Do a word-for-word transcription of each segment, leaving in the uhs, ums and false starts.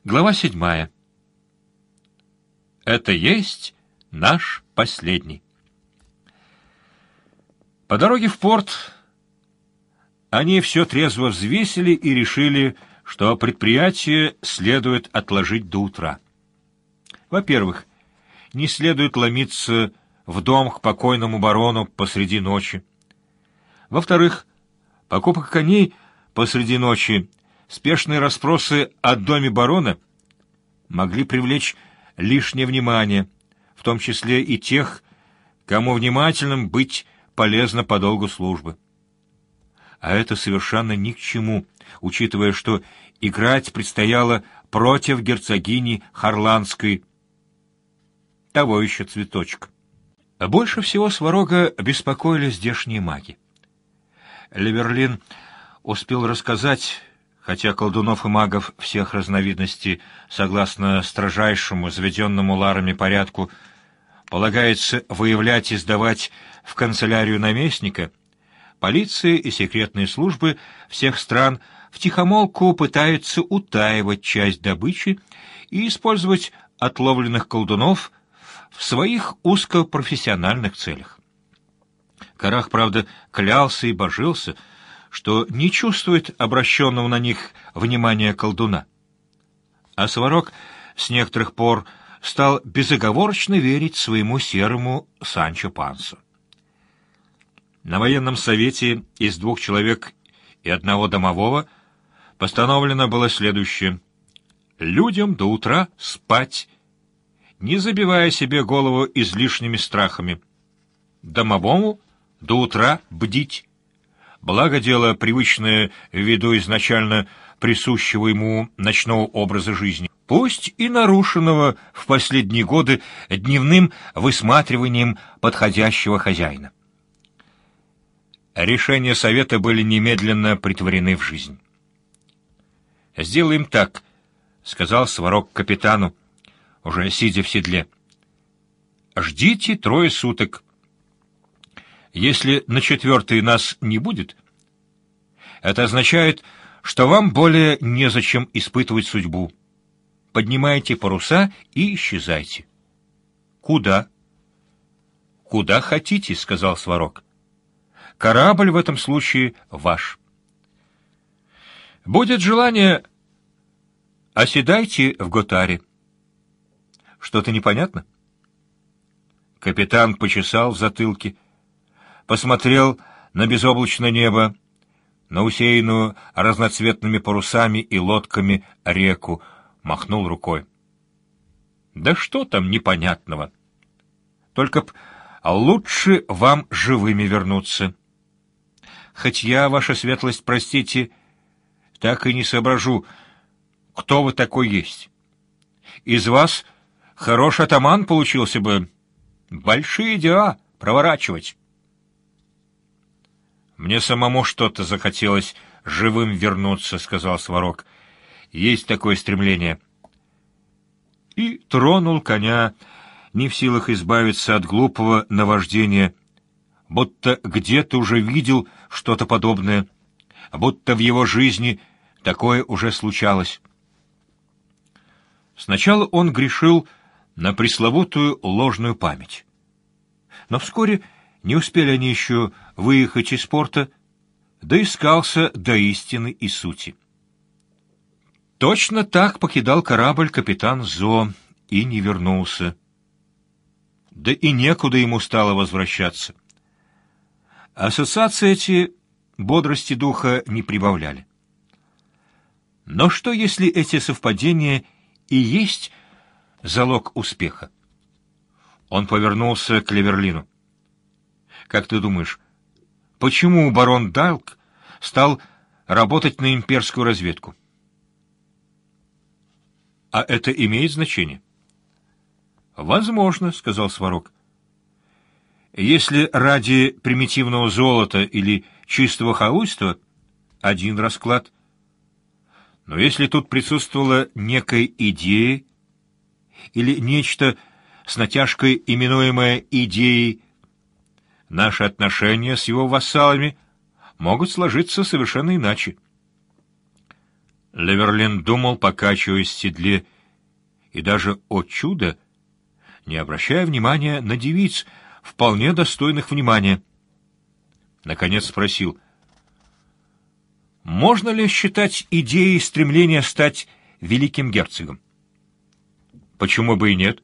Глава седьмая. Это есть наш последний. По дороге в порт они все трезво взвесили и решили, что предприятие следует отложить до утра. Во-первых, не следует ломиться в дом к покойному барону посреди ночи. Во-вторых, покупка коней посреди ночи, спешные расспросы о доме барона могли привлечь лишнее внимание, в том числе и тех, кому внимательным быть полезно по долгу службы. А это совершенно ни к чему, учитывая, что играть предстояло против герцогини Харландской. Того еще цветочек. А больше всего Сварога беспокоили здешние маги. Леверлин успел рассказать, хотя колдунов и магов всех разновидностей, согласно строжайшему, заведенному ларами порядку, полагается выявлять и сдавать в канцелярию наместника, полиция и секретные службы всех стран втихомолку пытаются утаивать часть добычи и использовать отловленных колдунов в своих узкопрофессиональных целях. Карах, правда, клялся и божился, что не чувствует обращенного на них внимания колдуна. А Сварог с некоторых пор стал безоговорочно верить своему серому Санчо Пансу. На военном совете из двух человек и одного домового постановлено было следующее: людям до утра спать, не забивая себе голову излишними страхами, домовому до утра бдить. Благо дело, привычное ввиду изначально присущего ему ночного образа жизни, пусть и нарушенного в последние годы дневным высматриванием подходящего хозяина. Решения совета были немедленно претворены в жизнь. «Сделаем так», — сказал Сварог капитану, уже сидя в седле. «Ждите трое суток. Если на четвертый нас не будет, это означает, что вам более незачем испытывать судьбу. Поднимайте паруса и исчезайте». «Куда?» «Куда хотите», — сказал Сварог. «Корабль в этом случае ваш. Будет желание, оседайте в Готаре». «Что-то непонятно?» Капитан почесал в затылке, посмотрел на безоблачное небо, на усеянную разноцветными парусами и лодками реку, махнул рукой. «Да что там непонятного? Только б лучше вам живыми вернуться. Хоть я, ваша светлость, простите, так и не соображу, кто вы такой есть. Из вас хороший атаман получился бы. Большие дела проворачивать». «Мне самому что-то захотелось живым вернуться», — сказал Сварог. «Есть такое стремление». И тронул коня, не в силах избавиться от глупого наваждения, будто где-то уже видел что-то подобное, будто в его жизни такое уже случалось. Сначала он грешил на пресловутую ложную память. Но вскоре не успели они еще выехать из порта, доискался до истины и сути. Точно так покидал корабль капитан Зо и не вернулся. Да и некуда ему стало возвращаться. Ассоциации эти бодрости духа не прибавляли. Но что, если эти совпадения и есть залог успеха? Он повернулся к Леверлину. «Как ты думаешь, почему барон Далк стал работать на имперскую разведку?» «А это имеет значение?» «Возможно», — сказал Сварог. «Если ради примитивного золота или чистого халуйства — один расклад. Но если тут присутствовала некая идея или нечто с натяжкой именуемое идеей, наши отношения с его вассалами могут сложиться совершенно иначе. Леверлин думал, покачиваясь в седле, и даже, о чудо, не обращая внимания на девиц, вполне достойных внимания. Наконец спросил: можно ли считать идеей стремления стать великим герцогом? Почему бы и нет?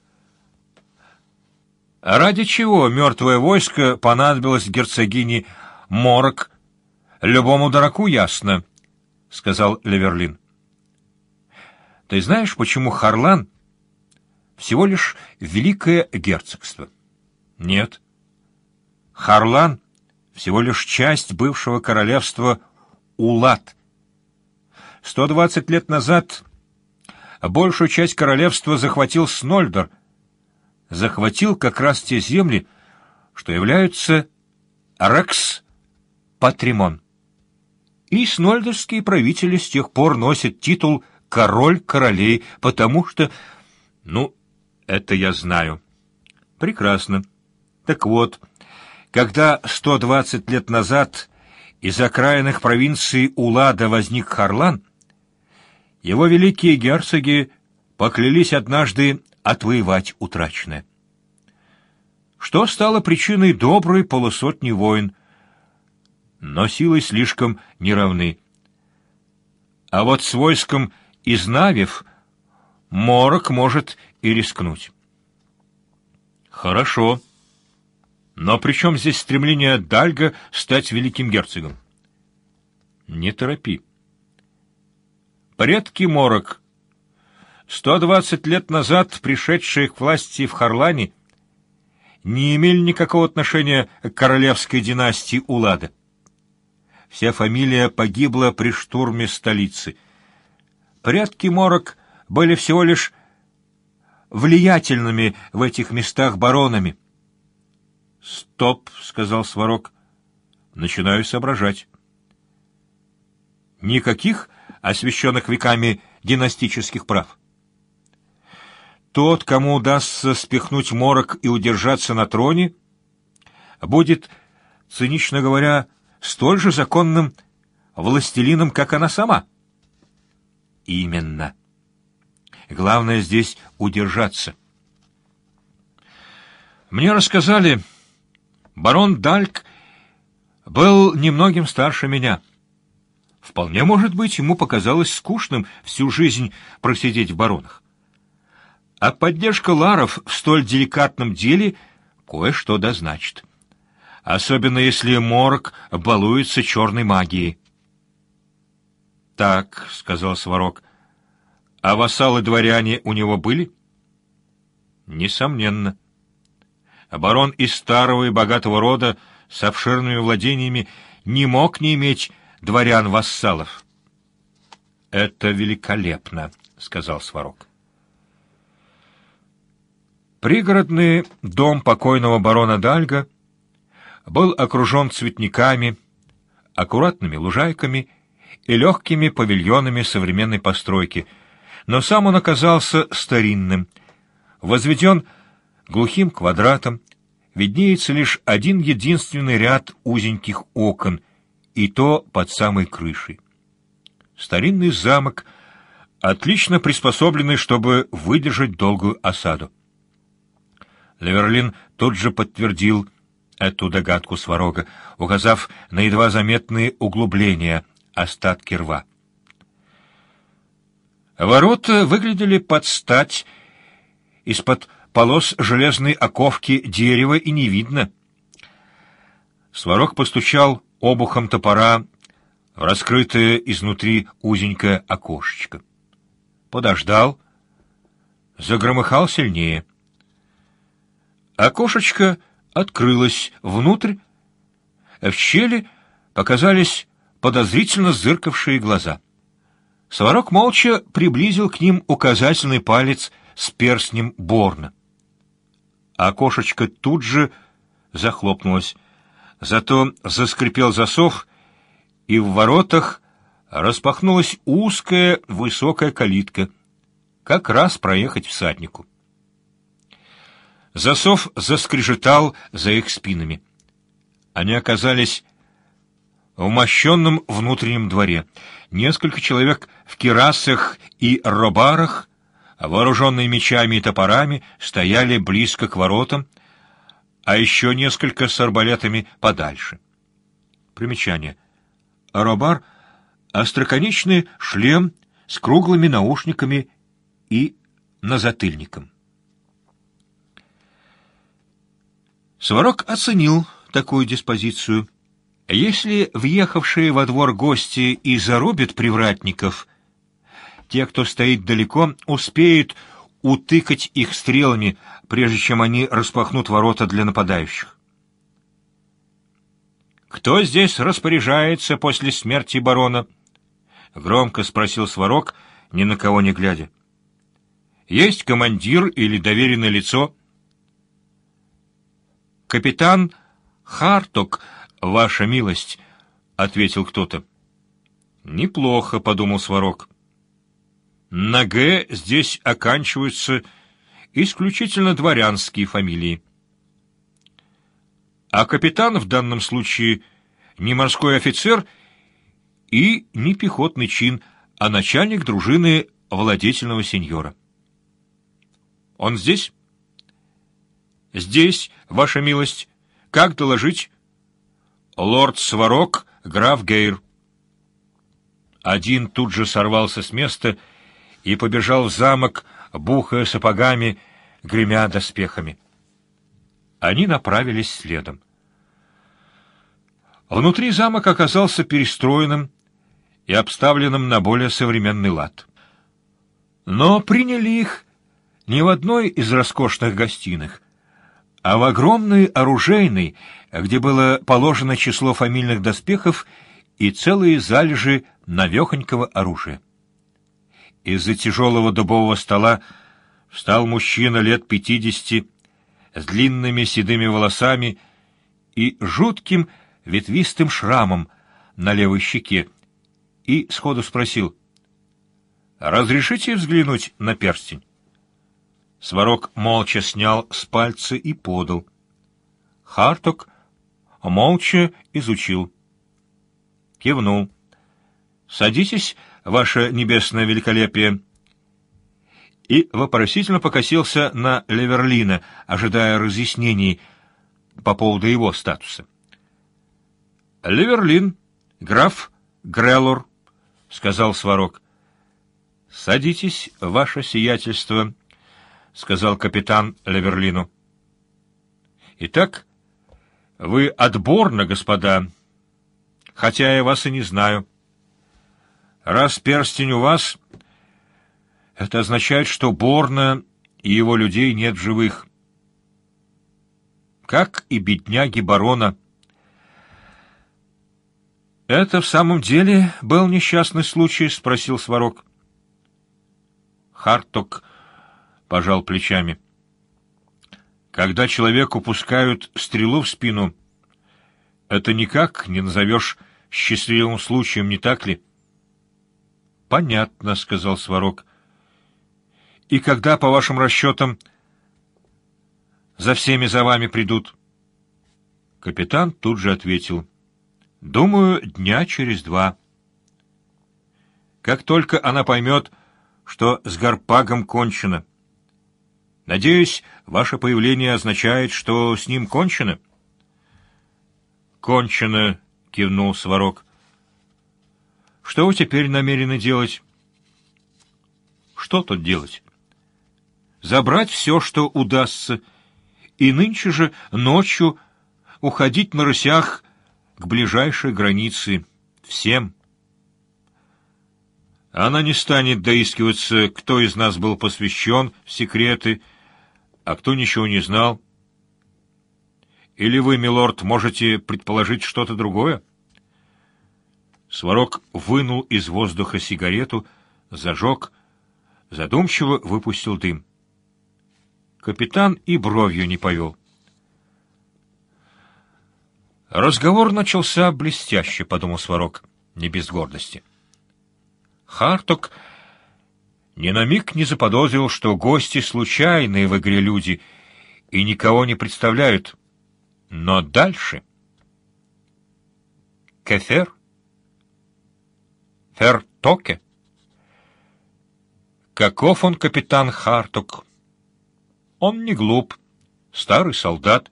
А ради чего мертвое войско понадобилось герцогине Морок? Любому дураку ясно, — сказал Леверлин. Ты знаешь, почему Харлан всего лишь великое герцогство? Нет. Харлан всего лишь часть бывшего королевства Улад. Сто двадцать лет назад большую часть королевства захватил Снольдер, захватил как раз те земли, что являются Рекс-Патримон. И снольдерские правители с тех пор носят титул «король королей», потому что... Ну, это я знаю. Прекрасно. Так вот, когда сто двадцать лет назад из окраинных провинций Улада возник Харлан, его великие герцоги поклялись однажды отвоевать утраченное. Что стало причиной доброй полусотни войн, но силы слишком неравны. А вот с войском из Навев Морок может и рискнуть. Хорошо. Но при чем здесь стремление Дальга стать великим герцогом? Не торопи. Предки Морок, сто двадцать лет назад пришедшие к власти в Харлане, не имели никакого отношения к королевской династии Улада. Вся фамилия погибла при штурме столицы. Предки Морок были всего лишь влиятельными в этих местах баронами. — Стоп, — сказал Сварог. — Начинаю соображать. Никаких освященных веками династических прав. Тот, кому удастся спихнуть Морок и удержаться на троне, будет, цинично говоря, столь же законным властелином, как она сама. Именно. Главное здесь удержаться. Мне рассказали, барон Дальк был немногим старше меня. Вполне может быть, ему показалось скучным всю жизнь просидеть в баронах. А поддержка ларов в столь деликатном деле кое-что дозначит. Особенно если Морок балуется черной магией. — Так, — сказал Сварог, — а вассалы-дворяне у него были? — Несомненно. Барон из старого и богатого рода с обширными владениями не мог не иметь дворян-вассалов. — Это великолепно, — сказал Сварог. Пригородный дом покойного барона Дальга был окружен цветниками, аккуратными лужайками и легкими павильонами современной постройки, но сам он оказался старинным, возведен глухим квадратом, виднеется лишь один единственный ряд узеньких окон, и то под самой крышей. Старинный замок, отлично приспособленный, чтобы выдержать долгую осаду. Леверлин тут же подтвердил эту догадку Сварога, указав на едва заметные углубления, остатки рва. Ворота выглядели под стать, из-под полос железной оковки дерева и не видно. Сварог постучал обухом топора в раскрытое изнутри узенькое окошечко. Подождал, загромыхал сильнее. Окошечко открылось внутрь, в щели показались подозрительно зыркавшие глаза. Сварог молча приблизил к ним указательный палец с перстнем Борна. Окошечко тут же захлопнулось, зато заскрипел засов, и в воротах распахнулась узкая высокая калитка, как раз проехать всаднику. Засов заскрежетал за их спинами. Они оказались в мощенном внутреннем дворе. Несколько человек в кирасах и робарах, вооруженные мечами и топорами, стояли близко к воротам, а еще несколько с арбалетами подальше. Примечание. Робар — остроконечный шлем с круглыми наушниками и назатыльником. Сварог оценил такую диспозицию. Если въехавшие во двор гости и зарубят привратников, те, кто стоит далеко, успеют утыкать их стрелами, прежде чем они распахнут ворота для нападающих. «Кто здесь распоряжается после смерти барона?» — громко спросил Сварог, ни на кого не глядя. «Есть командир или доверенное лицо?» «Капитан Харток, ваша милость», — ответил кто-то. «Неплохо», — подумал Сварог. «На «Г» здесь оканчиваются исключительно дворянские фамилии. А капитан в данном случае не морской офицер и не пехотный чин, а начальник дружины владетельного сеньора». «Он здесь?» «Здесь, ваша милость. Как доложить?» «Лорд Сварог, граф Гейр». Один тут же сорвался с места и побежал в замок, бухая сапогами, гремя доспехами. Они направились следом. Внутри замок оказался перестроенным и обставленным на более современный лад. Но приняли их не в одной из роскошных гостиных, а в огромной оружейной, где было положено число фамильных доспехов и целые залежи навехонького оружия. Из-за тяжелого дубового стола встал мужчина лет пятидесяти с длинными седыми волосами и жутким ветвистым шрамом на левой щеке и сходу спросил: «Разрешите взглянуть на перстень?» Сварог молча снял с пальца и подал. Харток молча изучил. Кивнул. «Садитесь, ваше небесное великолепие», и вопросительно покосился на Леверлина, ожидая разъяснений по поводу его статуса. «Леверлин, граф Греллор», — сказал Сварог. «Садитесь, ваше сиятельство», — сказал капитан Леверлину. «Итак, вы отборно, господа, хотя я вас и не знаю. Раз перстень у вас, это означает, что Борна и его людей нет в живых, как и бедняги барона». «Это в самом деле был несчастный случай?» — спросил Сварог. Харток пожал плечами. «Когда человеку пускают стрелу в спину, это никак не назовешь счастливым случаем, не так ли?» «Понятно», — сказал Сварог. «И когда, по вашим расчетам, за всеми за вами придут?» Капитан тут же ответил: «Думаю, дня через два. Как только она поймет, что с Гарпагом кончено. Надеюсь, ваше появление означает, что с ним кончено?» «Кончено», — кивнул Сварог. «Что вы теперь намерены делать?» «Что тут делать? Забрать все, что удастся, и нынче же ночью уходить на рысях к ближайшей границе. Всем. Она не станет доискиваться, кто из нас был посвящен в секреты, а кто ничего не знал. Или вы, милорд, можете предположить что-то другое?» Сварог вынул из воздуха сигарету, зажег, задумчиво выпустил дым. Капитан и бровью не повел. «Разговор начался блестяще», — подумал Сварог, не без гордости. Харток ни на миг не заподозрил, что гости случайные в игре люди и никого не представляют. Но дальше... Кефер? Фертоке? Каков он, капитан Хартук? Он не глуп, старый солдат.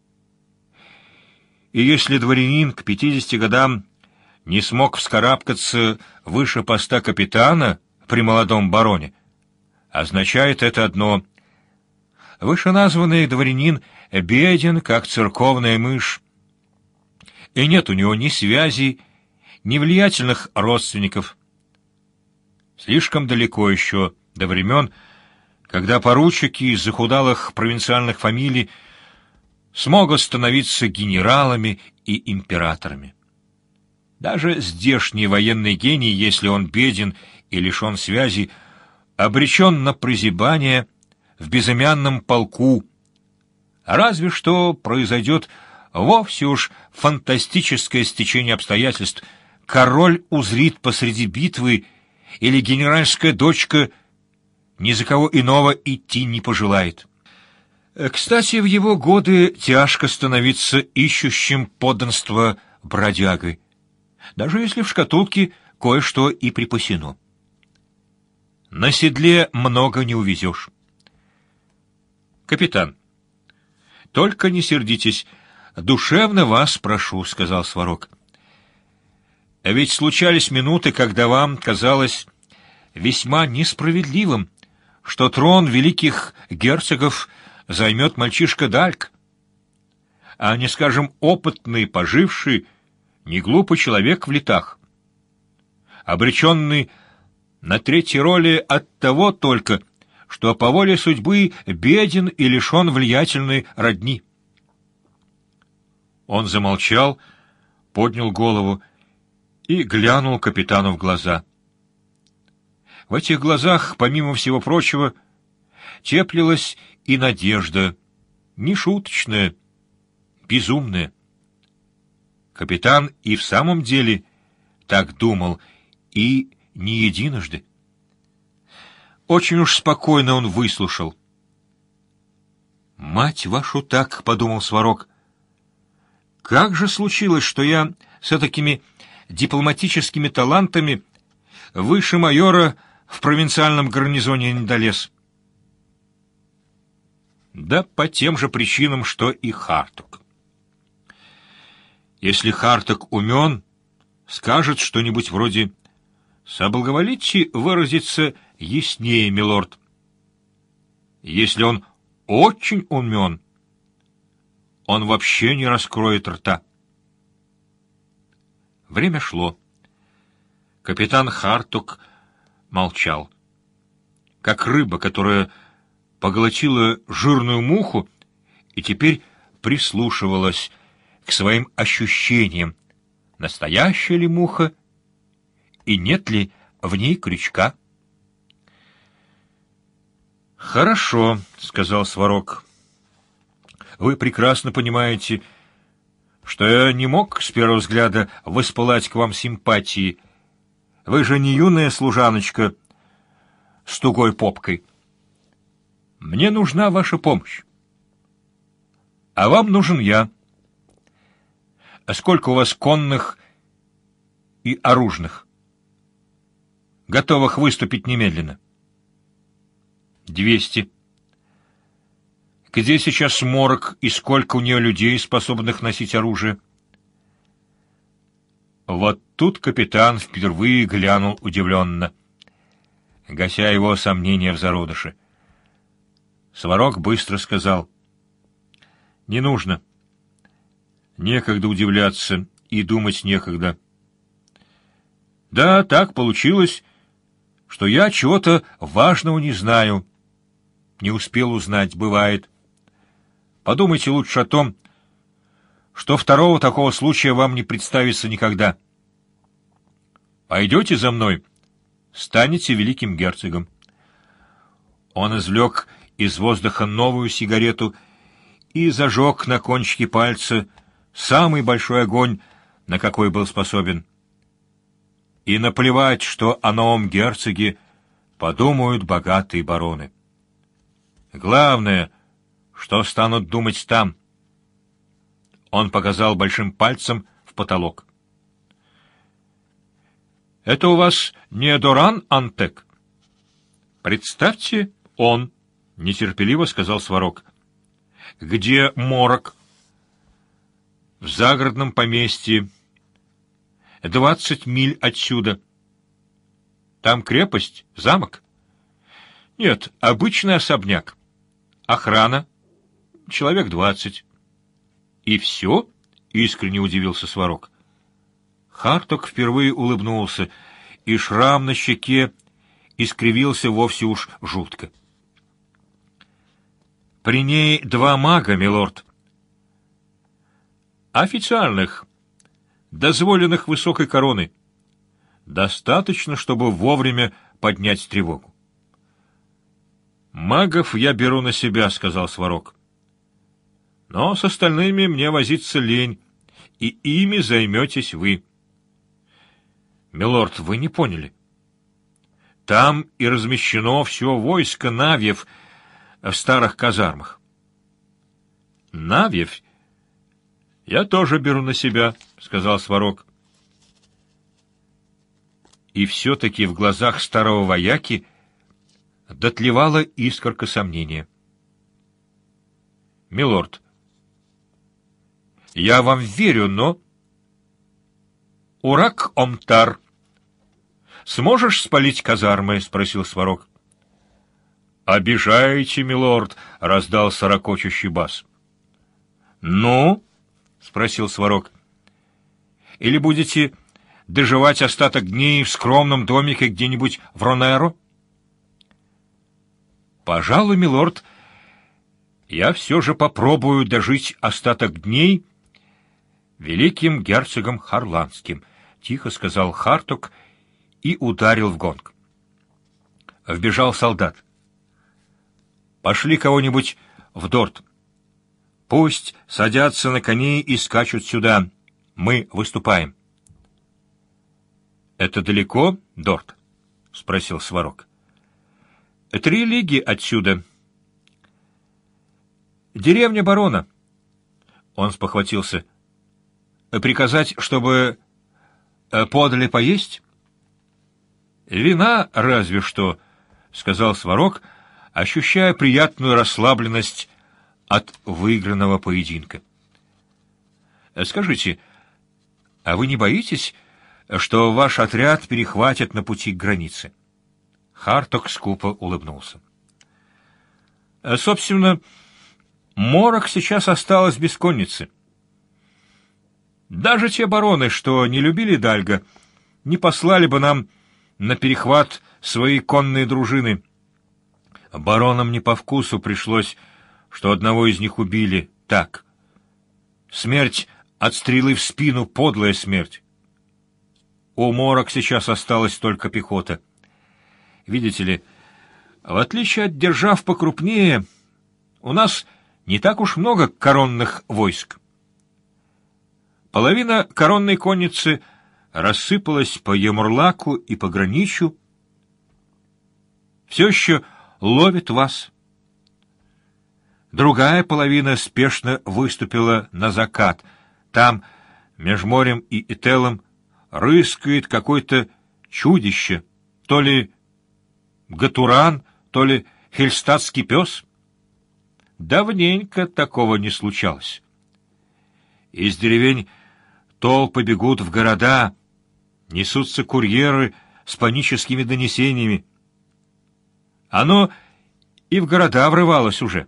И если дворянин к пятидесяти годам не смог вскарабкаться выше поста капитана при молодом бароне, означает это одно: вышеназванный дворянин беден, как церковная мышь, и нет у него ни связей, ни влиятельных родственников. Слишком далеко еще до времен, когда поручики из захудалых провинциальных фамилий смогут становиться генералами и императорами. Даже здешний военный гений, если он беден и лишен связи, обречен на прозябание в безымянном полку. Разве что произойдет вовсе уж фантастическое стечение обстоятельств. Король узрит посреди битвы, или генеральская дочка ни за кого иного идти не пожелает. Кстати, в его годы тяжко становиться ищущим подданства бродягой, даже если в шкатулке кое-что и припасено. На седле много не увезешь. «Капитан, только не сердитесь, душевно вас прошу», — сказал Сварог. «Ведь случались минуты, когда вам казалось весьма несправедливым, что трон великих герцогов займет мальчишка Дальк, а не, скажем, опытный, поживший, неглупый человек в летах, обреченный на третьей роли от того только, что по воле судьбы беден и лишен влиятельной родни». Он замолчал, поднял голову и глянул капитану в глаза. В этих глазах, помимо всего прочего, теплилась и надежда, нешуточная, безумная. Капитан и в самом деле так думал, и не единожды. Очень уж спокойно он выслушал. «Мать вашу так», — подумал Сварог, — «как же случилось, что я с такими дипломатическими талантами выше майора в провинциальном гарнизоне не долез?» Да по тем же причинам, что и Хартук. Если Хартук умен, скажет что-нибудь вроде: «Соблаговолите выразиться яснее, милорд». Если он очень умен, он вообще не раскроет рта. Время шло. Капитан Хартук молчал. Как рыба, которая поглотила жирную муху и теперь прислушивалась к своим ощущениям, настоящая ли муха и нет ли в ней крючка. «Хорошо», — сказал Сварог. «Вы прекрасно понимаете, что я не мог с первого взгляда воспылать к вам симпатии. Вы же не юная служаночка с тугой попкой. Мне нужна ваша помощь. А вам нужен я. А сколько у вас конных и оружных, готовых выступить немедленно?» «Двести». «Где сейчас Морок и сколько у нее людей, способных носить оружие?» Вот тут капитан впервые глянул удивленно, гася его сомнения в зародыше. Сварог быстро сказал: «Не нужно. Некогда удивляться, и думать некогда. Да, так получилось, что я чего-то важного не знаю, не успел узнать, бывает. Подумайте лучше о том, что второго такого случая вам не представится никогда. Пойдете за мной, станете великим герцогом». Он извлек из воздуха новую сигарету и зажег на кончике пальца самый большой огонь, на какой был способен. И наплевать, что о новом герцоге подумают богатые бароны. Главное, что станут думать там. Он показал большим пальцем в потолок. Это у вас не Доран Антек? Представьте, он, — нетерпеливо сказал Сварог. Где Морок? В загородном поместье. Двадцать миль отсюда. Там крепость, замок? Нет, обычный особняк. Охрана. Человек двадцать. И все? — искренне удивился Сварог. Харток впервые улыбнулся, и шрам на щеке искривился вовсе уж жутко. При ней два мага, милорд. Официальных, дозволенных высокой короны. Достаточно, чтобы вовремя поднять тревогу. «Магов я беру на себя», — сказал Сварог. «Но с остальными мне возиться лень, и ими займетесь вы». «Милорд, вы не поняли. Там и размещено все войско Навьев в старых казармах». «Навьев я тоже беру на себя», — сказал Сварог. И все-таки в глазах старого вояки дотлевала искорка сомнения. «Милорд, я вам верю, но...» «Урак Омтар, сможешь спалить казармы?» — спросил Сварог. «Обижаете, милорд», — раздался ракочущий бас. «Ну?» — спросил Сварог. «Или будете доживать остаток дней в скромном домике где-нибудь в Ронеро?» «Пожалуй, милорд, я все же попробую дожить остаток дней великим герцогом Харландским», — тихо сказал Харток и ударил в гонг. Вбежал солдат. «Пошли кого-нибудь в Дорт. Пусть садятся на коней и скачут сюда. Мы выступаем». «Это далеко, Дорт?» — спросил Сварог. «Три лиги отсюда». «Деревня барона». Он спохватился. «Приказать, чтобы подали поесть?» «Вина разве что», — сказал Сварог, ощущая приятную расслабленность от выигранного поединка. «Скажите, а вы не боитесь, что ваш отряд перехватят на пути к границе?» Харток скупо улыбнулся. «Собственно, Морок сейчас осталось без конницы. Даже те бароны, что не любили Дальга, не послали бы нам на перехват свои конные дружины. Баронам не по вкусу пришлось, что одного из них убили так. Смерть от стрелы в спину — подлая смерть. У Морок сейчас осталась только пехота. Видите ли, в отличие от держав покрупнее, у нас не так уж много коронных войск. Половина коронной конницы рассыпалась по Емурлаку и пограничью, все еще ловит вас. Другая половина спешно выступила на закат. Там, меж морем и Ителом, рыскает какое-то чудище, то ли Гатуран, то ли хельстатский пес. Давненько такого не случалось. Из деревень толпы бегут в города, несутся курьеры с паническими донесениями. Оно и в города врывалось уже.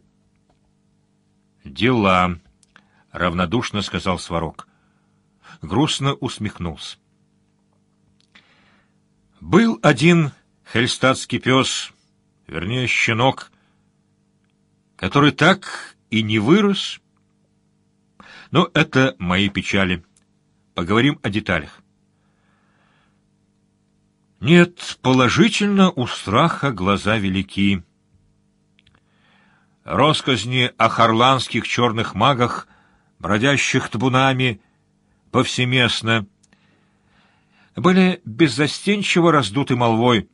«Дела», — равнодушно сказал Сварог. Грустно усмехнулся. Был один хельстатский пес, вернее, щенок, который так и не вырос. Но это мои печали. Поговорим о деталях. Нет, положительно у страха глаза велики. Россказни о харландских черных магах, бродящих табунами повсеместно, были беззастенчиво раздуты молвой.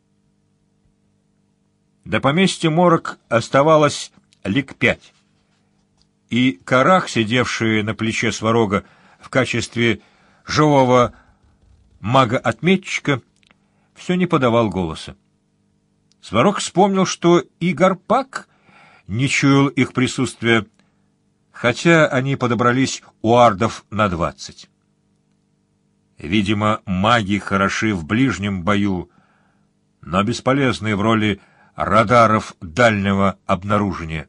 До поместья Морок оставалось лиг пять, и Карах, сидевший на плече Сварога в качестве живого мага-отметчика все не подавал голоса. Сварог вспомнил, что и Гарпак не чуял их присутствия, хотя они подобрались у ардов на двадцать. Видимо, маги хороши в ближнем бою, но бесполезны в роли радаров дальнего обнаружения.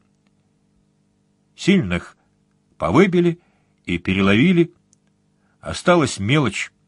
Сильных повыбили и переловили, осталась мелочь.